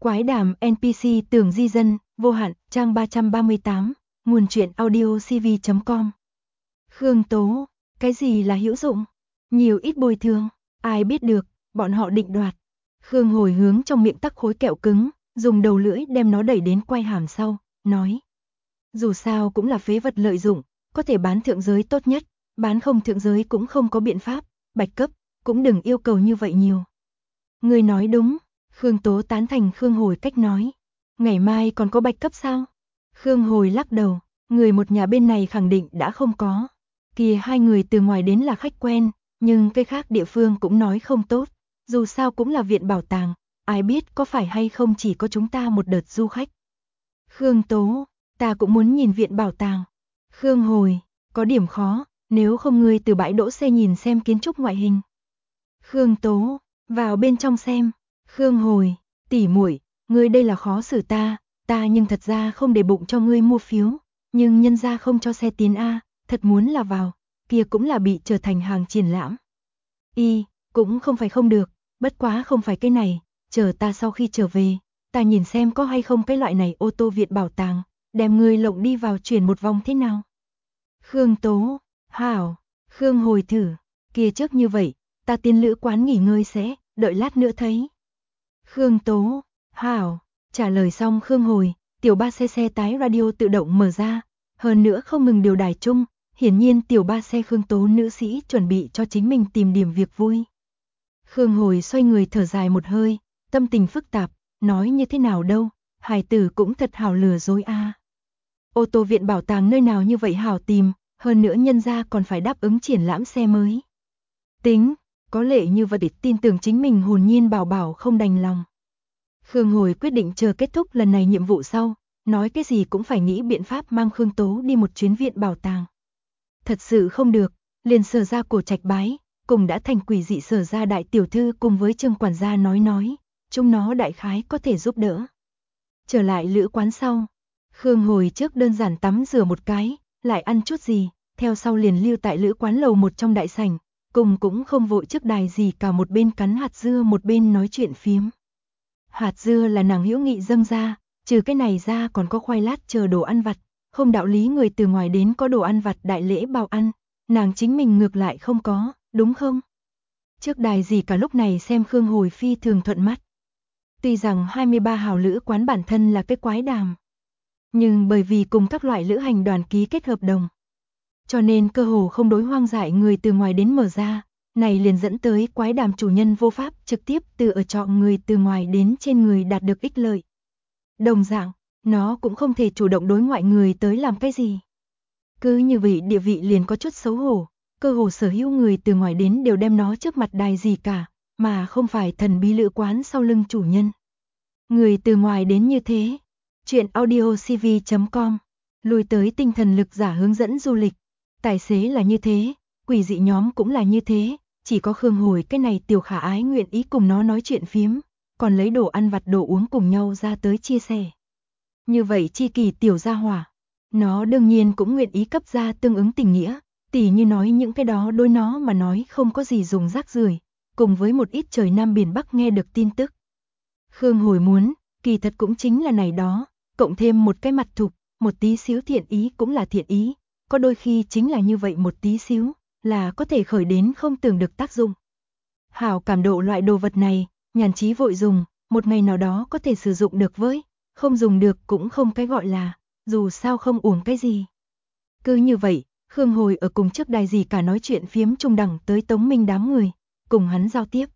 Quái đàm NPC Tưởng Di Dân, vô hạn, trang 338, nguồn truyện audio cv.com. Khương Tố, cái gì là hữu dụng? Nhiều ít bồi thường, ai biết được, bọn họ định đoạt. Khương Hồi hướng trong miệng tắc khối kẹo cứng, dùng đầu lưỡi đem nó đẩy đến quai hàm sau, nói. Dù sao cũng là phế vật lợi dụng, có thể bán thượng giới tốt nhất, bán không thượng giới cũng không có biện pháp, bạch cấp, cũng đừng yêu cầu như vậy nhiều. Người nói đúng. Khương Tố tán thành Khương Hồi cách nói. Ngày mai còn có bạch cấp sao? Khương Hồi lắc đầu, người một nhà bên này khẳng định đã không có. Kìa hai người từ ngoài đến là khách quen, nhưng cái khác địa phương cũng nói không tốt. Dù sao cũng là viện bảo tàng, ai biết có phải hay không chỉ có chúng ta một đợt du khách. Khương Tố, ta cũng muốn nhìn viện bảo tàng. Khương Hồi, có điểm khó, nếu không ngươi từ bãi đỗ xe nhìn xem kiến trúc ngoại hình. Khương Tố, vào bên trong xem. Khương Hồi, tỉ muội, ngươi đây là khó xử ta nhưng thật ra không để bụng cho ngươi mua phiếu, nhưng nhân gia không cho xe tiến a, thật muốn là vào, kia cũng là bị trở thành hàng triển lãm. Cũng không phải không được, bất quá không phải cái này, chờ ta sau khi trở về, ta nhìn xem có hay không cái loại này ô tô viện bảo tàng, đem ngươi lộng đi vào chuyển một vòng thế nào. Khương Tố, hảo, Khương Hồi thử, kia trước như vậy, ta tiến lữ quán nghỉ ngơi sẽ, đợi lát nữa thấy. Khương Tố, hảo, trả lời xong Khương Hồi, tiểu ba xe tái radio tự động mở ra, hơn nữa không ngừng điều đài chung, hiển nhiên tiểu ba xe Khương Tố nữ sĩ chuẩn bị cho chính mình tìm điểm việc vui. Khương Hồi xoay người thở dài một hơi, tâm tình phức tạp, nói như thế nào đâu, hài tử cũng thật hảo lừa dối a. Ô tô viện bảo tàng nơi nào như vậy hảo tìm, hơn nữa nhân gia còn phải đáp ứng triển lãm xe mới. Tính, có lẽ như vậy để tin tưởng chính mình hồn nhiên bảo không đành lòng. Khương Hồi quyết định chờ kết thúc lần này nhiệm vụ sau, nói cái gì cũng phải nghĩ biện pháp mang Khương Tố đi một chuyến viện bảo tàng. Thật sự không được, liền Sở gia Cổ Trạch bái, cùng đã thành quỷ dị Sở gia đại tiểu thư cùng với Trương quản gia nói, chúng nó đại khái có thể giúp đỡ. Trở lại lữ quán sau, Khương Hồi trước đơn giản tắm rửa một cái, lại ăn chút gì, theo sau liền lưu tại lữ quán lầu một trong đại sảnh, cùng cũng không vội trước đài gì cả, một bên cắn hạt dưa một bên nói chuyện phiếm. Hạt dưa là nàng hữu nghị dâng ra, trừ cái này ra còn có khoai lát chờ đồ ăn vặt, không đạo lý người từ ngoài đến có đồ ăn vặt đại lễ bao ăn, nàng chính mình ngược lại không có, đúng không? Trước đài gì cả lúc này xem Khương Hồi phi thường thuận mắt. Tuy rằng 23 hào lữ quán bản thân là cái quái đàm, nhưng bởi vì cùng các loại lữ hành đoàn ký kết hợp đồng, cho nên cơ hồ không đối hoang dại người từ ngoài đến mở ra, này liền dẫn tới quái đàm chủ nhân vô pháp trực tiếp từ ở chọn người từ ngoài đến trên người đạt được ích lợi. Đồng dạng, nó cũng không thể chủ động đối ngoại người tới làm cái gì. Cứ như vậy địa vị liền có chút xấu hổ, cơ hồ sở hữu người từ ngoài đến đều đem nó trước mặt đài gì cả, mà không phải thần bí lữ quán sau lưng chủ nhân. Người từ ngoài đến như thế. Chuyện audio cv.com, lùi tới tinh thần lực giả hướng dẫn du lịch. Tài xế là như thế, quỷ dị nhóm cũng là như thế, chỉ có Khương Hồi cái này tiểu khả ái nguyện ý cùng nó nói chuyện phiếm, còn lấy đồ ăn vặt đồ uống cùng nhau ra tới chia sẻ. Như vậy chi kỳ tiểu gia hỏa, nó đương nhiên cũng nguyện ý cấp ra tương ứng tình nghĩa, tỉ như nói những cái đó đối nó mà nói không có gì dùng rác rưởi, cùng với một ít trời Nam Biển Bắc nghe được tin tức. Khương Hồi muốn, kỳ thật cũng chính là này đó, cộng thêm một cái mặt thục, một tí xíu thiện ý cũng là thiện ý. Có đôi khi chính là như vậy một tí xíu, là có thể khởi đến không tưởng được tác dụng. Hảo cảm độ loại đồ vật này, nhàn chí vội dùng, một ngày nào đó có thể sử dụng được với, không dùng được cũng không cái gọi là, dù sao không uổng cái gì. Cứ như vậy, Khương Hồi ở cùng trước đài gì cả nói chuyện phiếm trung đẳng tới Tống Minh đám người, cùng hắn giao tiếp.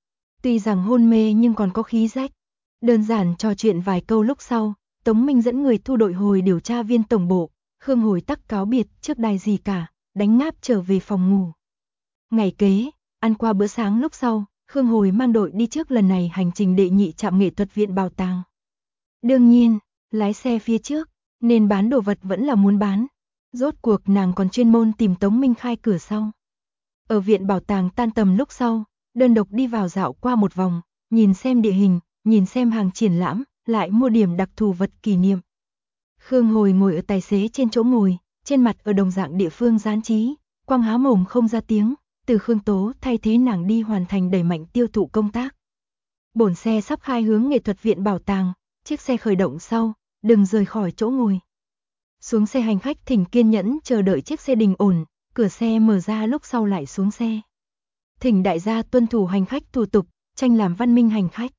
Tuy rằng hôn mê nhưng còn có khí rách, đơn giản trò chuyện vài câu lúc sau, Tống Minh dẫn người thu đội hồi điều tra viên tổng bộ. Khương Hồi tắc cáo biệt trước đài gì cả, đánh ngáp trở về phòng ngủ. Ngày kế, ăn qua bữa sáng lúc sau, Khương Hồi mang đội đi trước lần này hành trình đệ nhị trạm nghệ thuật viện bảo tàng. Đương nhiên, lái xe phía trước, nên bán đồ vật vẫn là muốn bán. Rốt cuộc nàng còn chuyên môn tìm Tống Minh khai cửa sau. Ở viện bảo tàng tan tầm lúc sau, đơn độc đi vào dạo qua một vòng, nhìn xem địa hình, nhìn xem hàng triển lãm, lại mua điểm đặc thù vật kỷ niệm. Khương Hồi ngồi ở tài xế trên chỗ ngồi, trên mặt ở đồng dạng địa phương dán chí, quang há mồm không ra tiếng, từ Khương Tố thay thế nàng đi hoàn thành đẩy mạnh tiêu thụ công tác. Bổn xe sắp khai hướng nghệ thuật viện bảo tàng, chiếc xe khởi động sau, đừng rời khỏi chỗ ngồi. Xuống xe hành khách thỉnh kiên nhẫn chờ đợi chiếc xe đình ổn, cửa xe mở ra lúc sau lại xuống xe. Thỉnh đại gia tuân thủ hành khách thủ tục, tranh làm văn minh hành khách.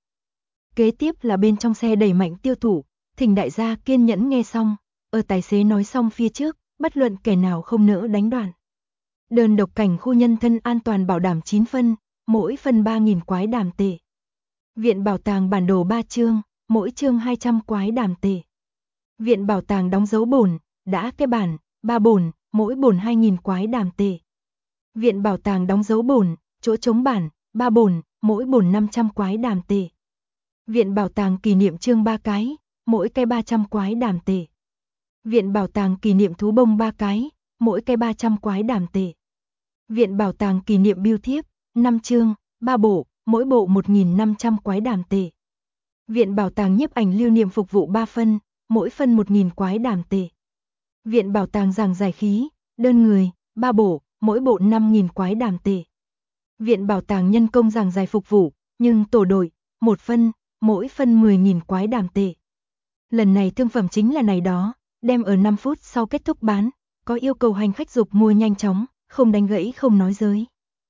Kế tiếp là bên trong xe đẩy mạnh tiêu thụ, thỉnh đại gia kiên nhẫn nghe xong, ở tài xế nói xong phía trước, bất luận kẻ nào không nỡ đánh đoạn. Đơn độc cảnh khu nhân thân an toàn bảo đảm 9 phân, mỗi phân 3.000 quái đàm tệ. Viện bảo tàng bản đồ 3 chương, mỗi chương 200 quái đàm tệ. Viện bảo tàng đóng dấu bổn, đã cái bản, 3 bổn, mỗi bổn 2.000 quái đàm tệ. Viện bảo tàng đóng dấu bổn, chỗ trống bản, 3 bổn, mỗi bổn 500 quái đàm tệ. Viện bảo tàng kỷ niệm chương 3 cái, mỗi cái 300 quái đàm tệ. Viện bảo tàng kỷ niệm thú bông 3 cái, mỗi cái 300 quái đàm tệ. Viện bảo tàng kỷ niệm bưu thiếp, 5 chương, 3 bộ, mỗi bộ 1.500 quái đàm tệ. Viện bảo tàng nhiếp ảnh lưu niệm phục vụ 3 phân, mỗi phân 1.000 quái đàm tệ. Viện bảo tàng giảng giải khí, đơn người, 3 bộ, mỗi bộ 5.000 quái đàm tệ. Viện bảo tàng nhân công giảng giải phục vụ, nhưng tổ đội, 1 phân, mỗi phân 10.000 quái đàm tệ. Lần này thương phẩm chính là này đó, đem ở 5 phút sau kết thúc bán, có yêu cầu hành khách dục mua nhanh chóng, không đánh gãy không nói giới.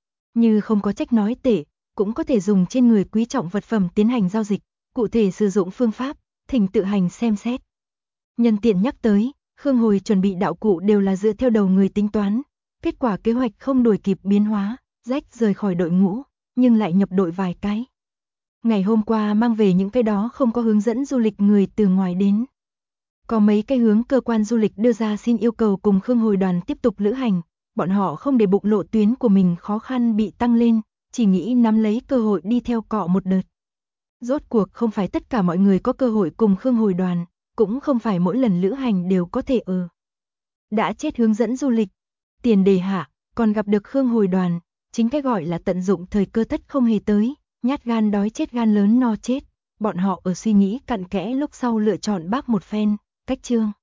Như không có trách nói tệ, cũng có thể dùng trên người quý trọng vật phẩm tiến hành giao dịch, cụ thể sử dụng phương pháp, thỉnh tự hành xem xét. Nhân tiện nhắc tới, Khương Hồi chuẩn bị đạo cụ đều là dựa theo đầu người tính toán, kết quả kế hoạch không đuổi kịp biến hóa, rách rời khỏi đội ngũ, nhưng lại nhập đội vài cái. Ngày hôm qua mang về những cái đó không có hướng dẫn du lịch người từ ngoài đến. Có mấy cái hướng cơ quan du lịch đưa ra xin yêu cầu cùng Khương Hồi đoàn tiếp tục lữ hành, bọn họ không để bụng lộ tuyến của mình khó khăn bị tăng lên, chỉ nghĩ nắm lấy cơ hội đi theo cọ một đợt. Rốt cuộc không phải tất cả mọi người có cơ hội cùng Khương Hồi đoàn, cũng không phải mỗi lần lữ hành đều có thể đã chết hướng dẫn du lịch, tiền đề hạ, còn gặp được Khương Hồi đoàn, chính cái gọi là tận dụng thời cơ thất không hề tới, nhát gan đói chết gan lớn no chết, bọn họ ở suy nghĩ cặn kẽ lúc sau lựa chọn bác một phen, cách chương.